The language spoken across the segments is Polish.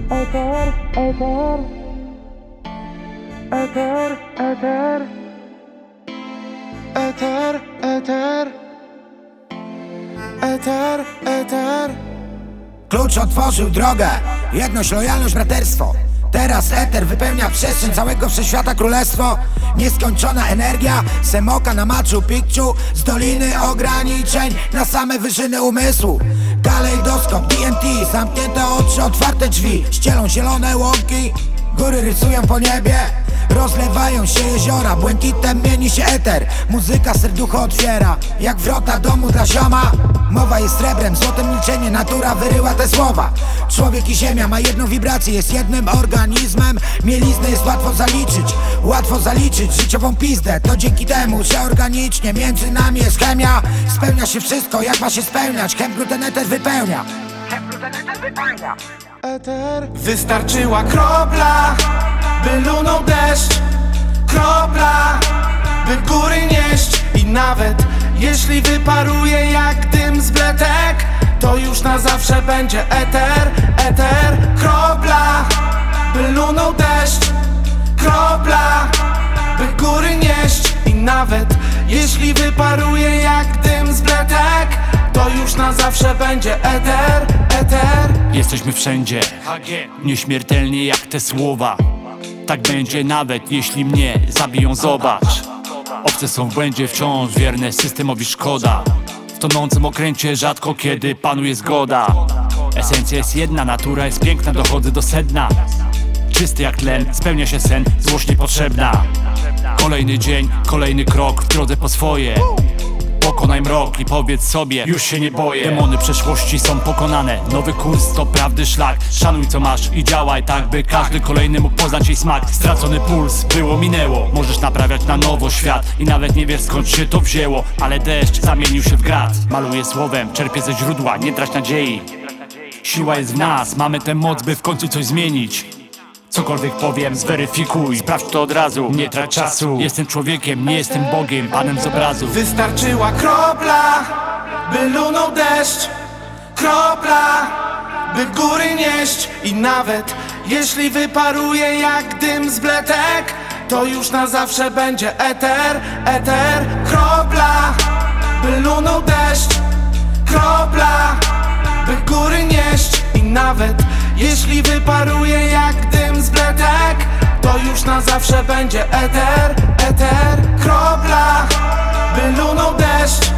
Eter, eter, eter, eter, eter, eter, eter, eter. Klucz otworzył drogę, jedność, lojalność, braterstwo. Teraz eter wypełnia przestrzeń całego wszechświata królestwo. Nieskończona energia, semoka na Machu Picchu. Z doliny ograniczeń na same wyżyny umysłu. Kalejdoskop, TNT, zamknięte oczy, otwarte drzwi. Ścielą zielone łąki, góry rysują po niebie. Rozlewają się jeziora, błękitem mieni się eter. Muzyka serducho otwiera, jak wrota domu dla zioma. Mowa jest srebrem, złotem milczenie, natura wyryła te słowa. Człowiek i ziemia ma jedną wibrację, jest jednym organizmem. Mieliznę jest łatwo zaliczyć życiową pizdę. To dzięki temu, że organicznie między nami jest chemia. Spełnia się wszystko, jak ma się spełniać. Chemglu ten eter wypełnia. Eter. Wystarczyła kropla, by lunął deszcz. Kropla, by góry nieść. I nawet jeśli wyparuje jak dym z bletek, to już na zawsze będzie eter, eter. Kropla, by lunął deszcz. Kropla, by góry nieść. I nawet jeśli wyparuje jak dym z bletek, to już na zawsze będzie eter, eter. Jesteśmy wszędzie, nieśmiertelni jak te słowa. Tak będzie nawet jeśli mnie zabiją, zobacz. Owce są w błędzie wciąż wierne systemowi, szkoda. W tonącym okręcie rzadko kiedy panuje zgoda. Esencja jest jedna, natura jest piękna, dochodzę do sedna. Czysty jak tlen, spełnia się sen, złość niepotrzebna. Kolejny dzień, kolejny krok w drodze po swoje. Pokonaj mrok i powiedz sobie, już się nie boję. Demony przeszłości są pokonane, nowy kurs to prawdy szlak. Szanuj co masz i działaj tak, by każdy kolejny mógł poznać jej smak. Stracony puls, było, minęło. Możesz naprawiać na nowo świat i nawet nie wiesz skąd się to wzięło. Ale deszcz zamienił się w grad. Maluję słowem, czerpię ze źródła, nie trać nadziei. Siła jest w nas, mamy tę moc, by w końcu coś zmienić. Cokolwiek powiem, zweryfikuj, sprawdź to od razu, nie trać czasu. Jestem człowiekiem, nie jestem Bogiem, Panem z obrazu. Wystarczyła kropla, by lunął deszcz. Kropla, by góry nieść. I nawet jeśli wyparuje jak dym z bletek, to już na zawsze będzie eter, eter. Kropla, by lunął deszcz. Kropla, by góry nieść. I nawet jeśli wyparuje jak dym z bletek, to już na zawsze będzie eter, eter. Kropla, by lunął deszcz.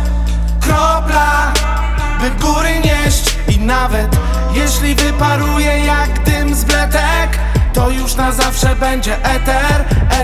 Kropla, by góry nieść. I nawet jeśli wyparuje jak dym z bletek, to już na zawsze będzie eter,